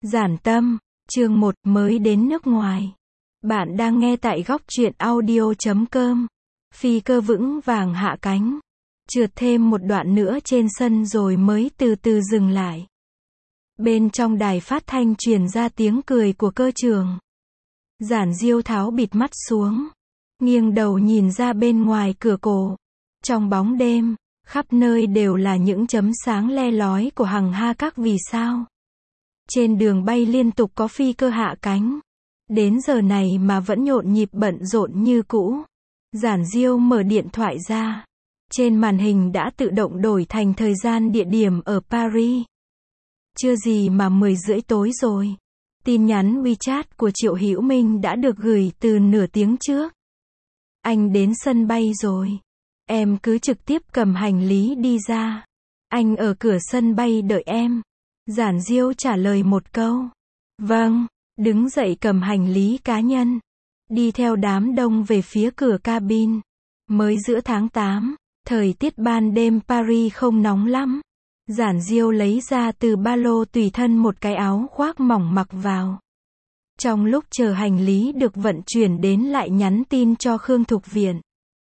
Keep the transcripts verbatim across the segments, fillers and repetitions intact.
Giản Tâm, chương một, mới đến nước ngoài. Bạn đang nghe tại góc truyện audio chấm com. Phi cơ vững vàng hạ cánh, trượt thêm một đoạn nữa trên sân rồi mới từ từ dừng lại. Bên trong đài phát thanh truyền ra tiếng cười của cơ trưởng. Giản Diêu tháo bịt mắt xuống, nghiêng đầu nhìn ra bên ngoài cửa cổ. Trong bóng đêm, khắp nơi đều là những chấm sáng le lói của hằng ha các vì sao. Trên đường bay liên tục có phi cơ hạ cánh. Đến giờ này mà vẫn nhộn nhịp bận rộn như cũ. Giản Diêu mở điện thoại ra. Trên màn hình đã tự động đổi thành thời gian địa điểm ở Paris. Chưa gì mà mười rưỡi tối rồi. Tin nhắn WeChat của Triệu Hữu Minh đã được gửi từ nửa tiếng trước. Anh đến sân bay rồi. Em cứ trực tiếp cầm hành lý đi ra. Anh ở cửa sân bay đợi em. Giản Diêu trả lời một câu. Vâng, đứng dậy cầm hành lý cá nhân. Đi theo đám đông về phía cửa cabin. Mới giữa tháng tám, thời tiết ban đêm Paris không nóng lắm. Giản Diêu lấy ra từ ba lô tùy thân một cái áo khoác mỏng mặc vào. Trong lúc chờ hành lý được vận chuyển đến lại nhắn tin cho Khương Thục Viện.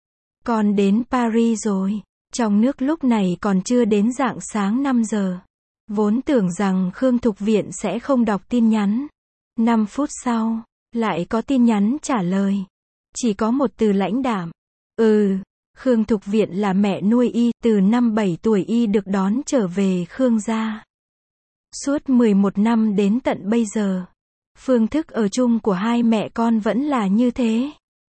Con đến Paris rồi. Trong nước lúc này còn chưa đến rạng sáng năm giờ. Vốn tưởng rằng Khương Thục Viện sẽ không đọc tin nhắn. năm phút sau, lại có tin nhắn trả lời. Chỉ có một từ lãnh đạm. Ừ, Khương Thục Viện là mẹ nuôi y, từ năm bảy tuổi y được đón trở về Khương gia. Suốt mười một năm đến tận bây giờ, phương thức ở chung của hai mẹ con vẫn là như thế.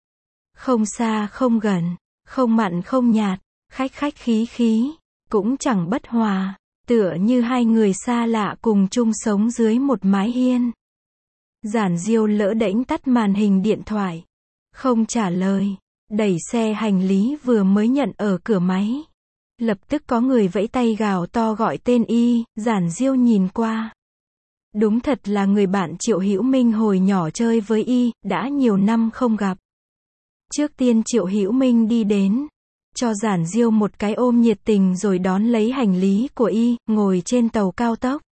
Không xa không gần, không mặn không nhạt, khách khách khí khí, cũng chẳng bất hòa. Tựa như hai người xa lạ cùng chung sống dưới một mái hiên. Giản Diêu lỡ đễnh tắt màn hình điện thoại. Không trả lời. Đẩy xe hành lý vừa mới nhận ở cửa máy. Lập tức có người vẫy tay gào to gọi tên y. Giản Diêu nhìn qua. Đúng thật là người bạn Triệu Hữu Minh hồi nhỏ chơi với y, đã nhiều năm không gặp. Trước tiên Triệu Hữu Minh đi đến. Cho Giản Diêu một cái ôm nhiệt tình rồi đón lấy hành lý của y, ngồi trên tàu cao tốc.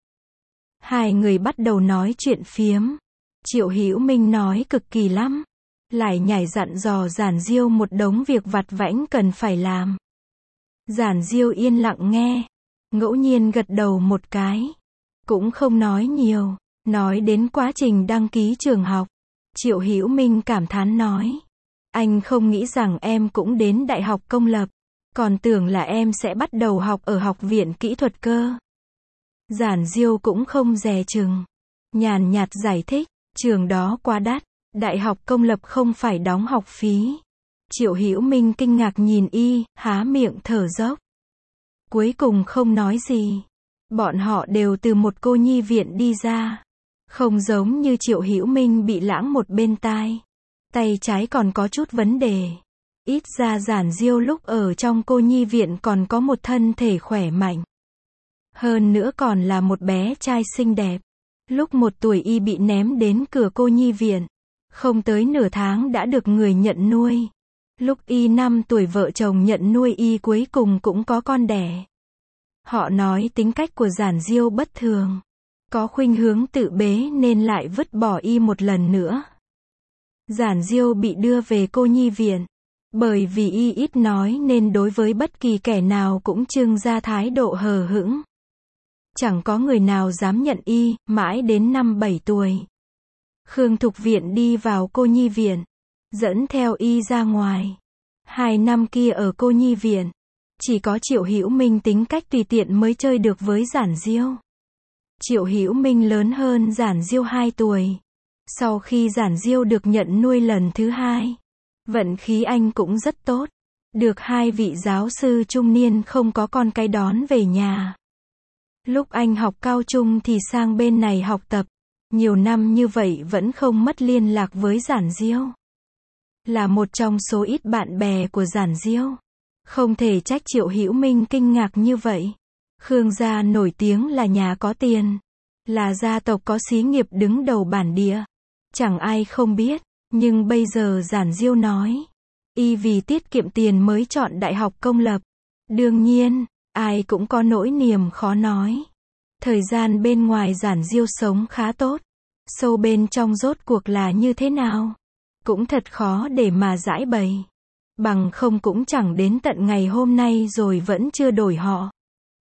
Hai người bắt đầu nói chuyện phiếm. Triệu Hữu Minh nói cực kỳ lắm. Lại nhảy dặn dò Giản Diêu một đống việc vặt vãnh cần phải làm. Giản Diêu yên lặng nghe. Ngẫu nhiên gật đầu một cái. Cũng không nói nhiều. Nói đến quá trình đăng ký trường học. Triệu Hữu Minh cảm thán nói. Anh không nghĩ rằng em cũng đến đại học công lập. Còn tưởng là em sẽ bắt đầu học ở học viện kỹ thuật cơ. Giản Diêu cũng không dè chừng. Nhàn nhạt giải thích. Trường đó quá đắt. Đại học công lập không phải đóng học phí. Triệu Hữu Minh kinh ngạc nhìn y, há miệng thở dốc. Cuối cùng không nói gì. Bọn họ đều từ một cô nhi viện đi ra. Không giống như Triệu Hữu Minh bị lãng một bên tai. Tay trái còn có chút vấn đề. Ít ra Giản Diêu lúc ở trong cô nhi viện còn có một thân thể khỏe mạnh. Hơn nữa còn là một bé trai xinh đẹp. Lúc một tuổi y bị ném đến cửa cô nhi viện. Không tới nửa tháng đã được người nhận nuôi. Lúc y năm tuổi vợ chồng nhận nuôi y cuối cùng cũng có con đẻ. Họ nói tính cách của Giản Diêu bất thường. Có khuynh hướng tự bế nên lại vứt bỏ y một lần nữa. Giản Diêu bị đưa về cô nhi viện. Bởi vì y ít nói nên đối với bất kỳ kẻ nào cũng trưng ra thái độ hờ hững. Chẳng có người nào dám nhận y, mãi đến năm bảy tuổi. Khương Thục Viện đi vào cô nhi viện. Dẫn theo y ra ngoài. Hai năm kia ở cô nhi viện. Chỉ có Triệu Hữu Minh tính cách tùy tiện mới chơi được với Giản Diêu. Triệu Hữu Minh lớn hơn Giản Diêu hai tuổi. Sau khi Giản Diêu được nhận nuôi lần thứ hai, vận khí anh cũng rất tốt. Được hai vị giáo sư trung niên không có con cái đón về nhà. Lúc anh học cao trung thì sang bên này học tập. Nhiều năm như vậy vẫn không mất liên lạc với Giản Diêu. Là một trong số ít bạn bè của Giản Diêu. Không thể trách Triệu Hữu Minh kinh ngạc như vậy. Khương gia nổi tiếng là nhà có tiền. Là gia tộc có xí nghiệp đứng đầu bản địa. Chẳng ai không biết. Nhưng bây giờ Giản Diêu nói. Y vì tiết kiệm tiền mới chọn đại học công lập. Đương nhiên, ai cũng có nỗi niềm khó nói. Thời gian bên ngoài Giản Diêu sống khá tốt. Sâu bên trong rốt cuộc là như thế nào? Cũng thật khó để mà giải bày. Bằng không cũng chẳng đến tận ngày hôm nay rồi vẫn chưa đổi họ.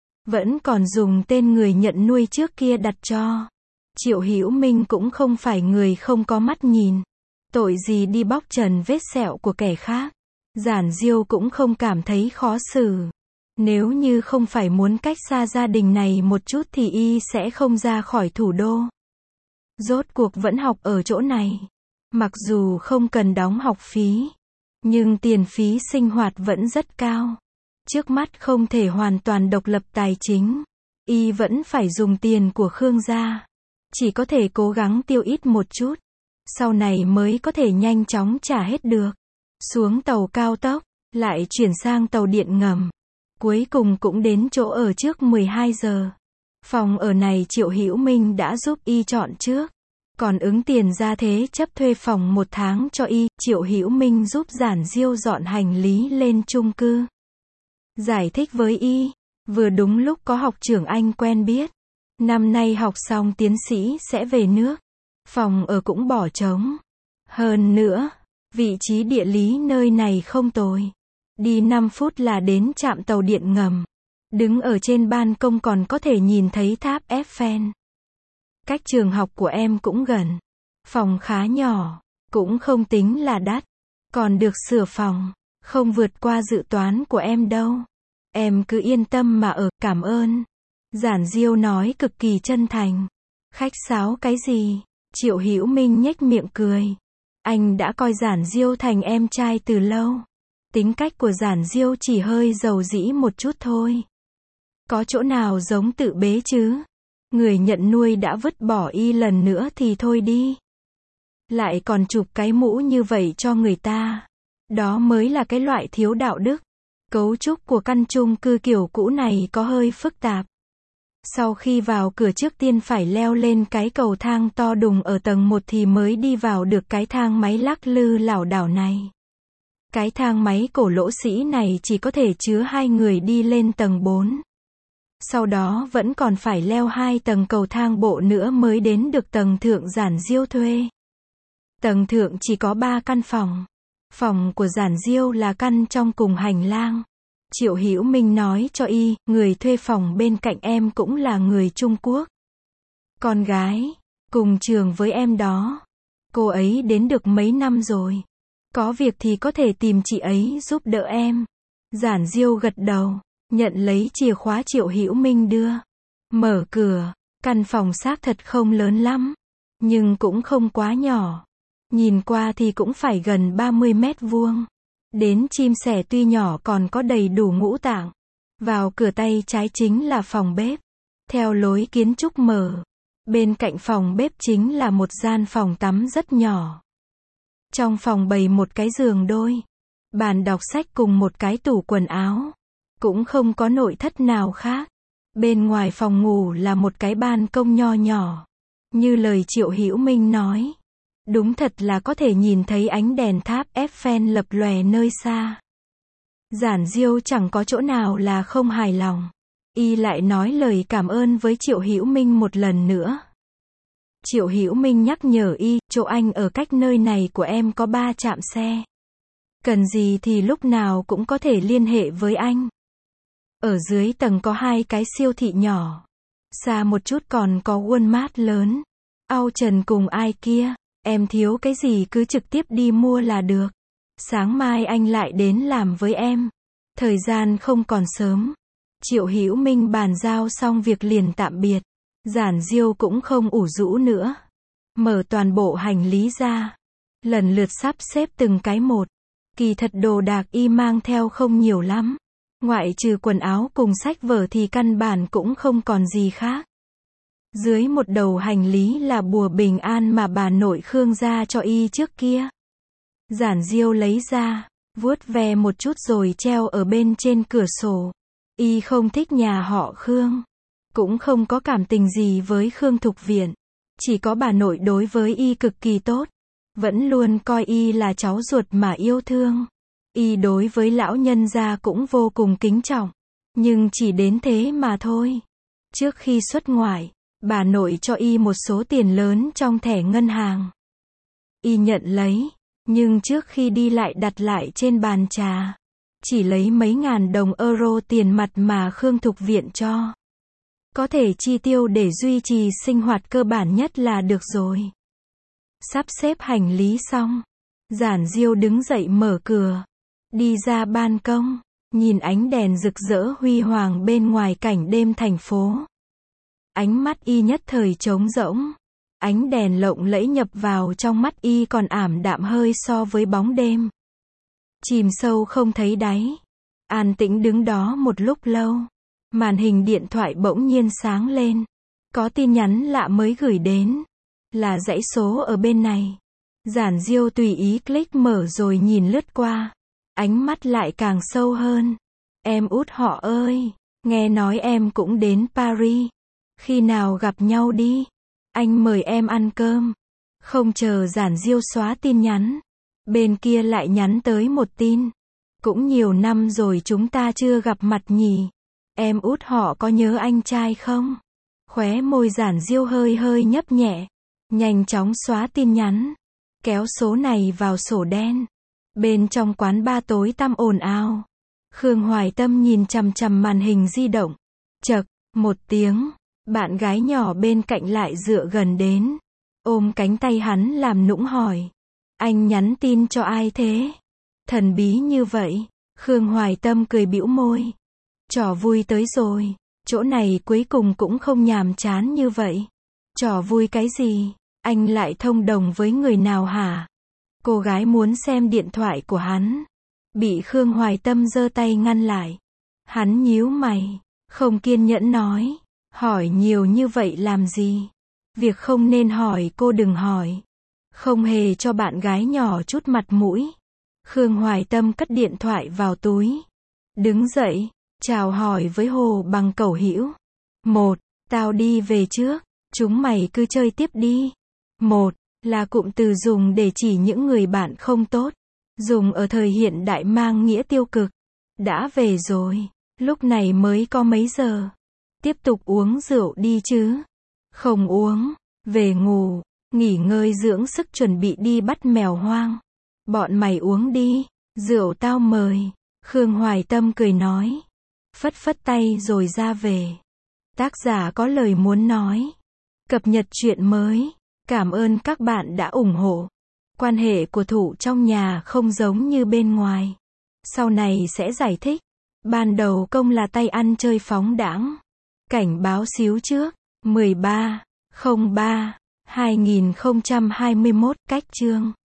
Vẫn còn dùng tên người nhận nuôi trước kia đặt cho. Triệu Hữu Minh cũng không phải người không có mắt nhìn. Tội gì đi bóc trần vết sẹo của kẻ khác. Giản Diêu cũng không cảm thấy khó xử. Nếu như không phải muốn cách xa gia đình này một chút thì y sẽ không ra khỏi thủ đô. Rốt cuộc vẫn học ở chỗ này. Mặc dù không cần đóng học phí, nhưng tiền phí sinh hoạt vẫn rất cao. Trước mắt không thể hoàn toàn độc lập tài chính. Y vẫn phải dùng tiền của Khương gia. Chỉ có thể cố gắng tiêu ít một chút. Sau này mới có thể nhanh chóng trả hết được. Xuống tàu cao tốc, lại chuyển sang tàu điện ngầm. Cuối cùng cũng đến chỗ ở trước mười hai giờ. Phòng ở này Triệu Hữu Minh đã giúp y chọn trước. Còn ứng tiền ra thế chấp thuê phòng một tháng cho y. Triệu Hữu Minh giúp Giản Diêu dọn hành lý lên chung cư. Giải thích với y. Vừa đúng lúc có học trưởng Anh quen biết. Năm nay học xong tiến sĩ sẽ về nước. Phòng ở cũng bỏ trống. Hơn nữa, vị trí địa lý nơi này không tồi. Đi năm phút là đến trạm tàu điện ngầm. Đứng ở trên ban công còn có thể nhìn thấy tháp Eiffel. Cách trường học của em cũng gần. Phòng khá nhỏ, cũng không tính là đắt. Còn được sửa phòng, không vượt qua dự toán của em đâu. Em cứ yên tâm mà ở, cảm ơn. Giản Diêu nói cực kỳ chân thành. Khách sáo cái gì? Triệu Hữu Minh nhếch miệng cười. Anh đã coi Giản Diêu thành em trai từ lâu. Tính cách của Giản Diêu chỉ hơi dầu dĩ một chút thôi. Có chỗ nào giống tự bế chứ? Người nhận nuôi đã vứt bỏ y lần nữa thì thôi đi. Lại còn chụp cái mũ như vậy cho người ta. Đó mới là cái loại thiếu đạo đức. Cấu trúc của căn chung cư kiểu cũ này có hơi phức tạp. Sau khi vào cửa trước tiên phải leo lên cái cầu thang to đùng ở tầng một thì mới đi vào được cái thang máy lắc lư lảo đảo này. Cái thang máy cổ lỗ sĩ này chỉ có thể chứa hai người đi lên tầng bốn. Sau đó vẫn còn phải leo hai tầng cầu thang bộ nữa mới đến được tầng thượng Giản Diêu thuê. Tầng thượng chỉ có ba căn phòng. Phòng của Giản Diêu là căn trong cùng hành lang. Triệu Hữu Minh nói cho y, người thuê phòng bên cạnh em cũng là người Trung Quốc. Con gái, cùng trường với em đó. Cô ấy đến được mấy năm rồi. Có việc thì có thể tìm chị ấy giúp đỡ em. Giản Diêu gật đầu, nhận lấy chìa khóa Triệu Hữu Minh đưa. Mở cửa, căn phòng xác thật không lớn lắm, nhưng cũng không quá nhỏ. Nhìn qua thì cũng phải gần ba mươi mét vuông. Đến chim sẻ tuy nhỏ còn có đầy đủ ngũ tạng. Vào cửa tay trái chính là phòng bếp. Theo lối kiến trúc mở. Bên cạnh phòng bếp chính là một gian phòng tắm rất nhỏ. Trong phòng bày một cái giường đôi. Bàn đọc sách cùng một cái tủ quần áo. Cũng không có nội thất nào khác. Bên ngoài phòng ngủ là một cái ban công nho nhỏ. Như lời Triệu Hữu Minh nói. Đúng thật là có thể nhìn thấy ánh đèn tháp Eiffel lập lòe nơi xa. Giản Diêu chẳng có chỗ nào là không hài lòng. Y lại nói lời cảm ơn với Triệu Hữu Minh một lần nữa. Triệu Hữu Minh nhắc nhở y, chỗ anh ở cách nơi này của em có ba trạm xe. Cần gì thì lúc nào cũng có thể liên hệ với anh. Ở dưới tầng có hai cái siêu thị nhỏ. Xa một chút còn có Walmart lớn. Auchan cùng ai kia. Em thiếu cái gì cứ trực tiếp đi mua là được. Sáng mai anh lại đến làm với em. Thời gian không còn sớm. Triệu Hữu Minh bàn giao xong việc liền tạm biệt. Giản Diêu cũng không ủ rũ nữa. Mở toàn bộ hành lý ra. Lần lượt sắp xếp từng cái một. Kỳ thật đồ đạc y mang theo không nhiều lắm. Ngoại trừ quần áo cùng sách vở thì căn bản cũng không còn gì khác. Dưới một đầu hành lý là bùa bình an mà bà nội Khương gia cho y trước kia. Giản Diêu lấy ra, vuốt ve một chút rồi treo ở bên trên cửa sổ. Y không thích nhà họ Khương. Cũng không có cảm tình gì với Khương Thục Viện. Chỉ có bà nội đối với y cực kỳ tốt. Vẫn luôn coi y là cháu ruột mà yêu thương. Y đối với lão nhân gia cũng vô cùng kính trọng. Nhưng chỉ đến thế mà thôi. Trước khi xuất ngoại, bà nội cho y một số tiền lớn trong thẻ ngân hàng. Y nhận lấy, nhưng trước khi đi lại đặt lại trên bàn trà. Chỉ lấy mấy ngàn đồng euro tiền mặt mà Khương Thục viện cho. Có thể chi tiêu để duy trì sinh hoạt cơ bản nhất là được rồi. Sắp xếp hành lý xong, Giản Diêu đứng dậy mở cửa, đi ra ban công, nhìn ánh đèn rực rỡ huy hoàng bên ngoài cảnh đêm thành phố. Ánh mắt y nhất thời trống rỗng, ánh đèn lộng lẫy nhập vào trong mắt y còn ảm đạm hơi so với bóng đêm. Chìm sâu không thấy đáy, an tĩnh đứng đó một lúc lâu. Màn hình điện thoại bỗng nhiên sáng lên, có tin nhắn lạ mới gửi đến, là dãy số ở bên này. Giản Diêu tùy ý click mở rồi nhìn lướt qua, ánh mắt lại càng sâu hơn. Em út họ ơi, nghe nói em cũng đến Paris, khi nào gặp nhau đi, anh mời em ăn cơm. Không chờ Giản Diêu xóa tin nhắn, bên kia lại nhắn tới một tin. Cũng nhiều năm rồi chúng ta chưa gặp mặt nhỉ, em út họ có nhớ anh trai không? Khóe môi Giản Diêu hơi hơi nhấp nhẹ, nhanh chóng xóa tin nhắn, kéo số này vào sổ đen. Bên trong quán bar tối tăm ồn ào, Khương Hoài Tâm nhìn chằm chằm màn hình di động. Chậc, một tiếng, bạn gái nhỏ bên cạnh lại dựa gần đến, ôm cánh tay hắn làm nũng hỏi. Anh nhắn tin cho ai thế? Thần bí như vậy. Khương Hoài Tâm cười bĩu môi. Trò vui tới rồi, chỗ này cuối cùng cũng không nhàm chán như vậy. Trò vui cái gì? Anh lại thông đồng với người nào hả? Cô gái muốn xem điện thoại của hắn, bị Khương Hoài Tâm giơ tay ngăn lại. Hắn nhíu mày, không kiên nhẫn nói, hỏi nhiều như vậy làm gì? Việc không nên hỏi cô đừng hỏi. Không hề cho bạn gái nhỏ chút mặt mũi. Khương Hoài Tâm cất điện thoại vào túi, đứng dậy, chào hỏi với Hồ Bằng Cẩu Hữu. Một, tao đi về trước, chúng mày cứ chơi tiếp đi. Một, là cụm từ dùng để chỉ những người bạn không tốt, dùng ở thời hiện đại mang nghĩa tiêu cực. Đã về rồi, lúc này mới có mấy giờ. Tiếp tục uống rượu đi chứ. Không uống, về ngủ, nghỉ ngơi dưỡng sức chuẩn bị đi bắt mèo hoang. Bọn mày uống đi, rượu tao mời. Khương Hoài Tâm cười nói, phất phất tay rồi ra về. Tác giả có lời muốn nói. Cập nhật truyện mới. Cảm ơn các bạn đã ủng hộ. Quan hệ của Thụ trong nhà không giống như bên ngoài. Sau này sẽ giải thích. Ban đầu Công là tay ăn chơi phóng đãng. Cảnh báo xíu trước. mười ba không ba hai nghìn không trăm hai mươi mốt cách chương.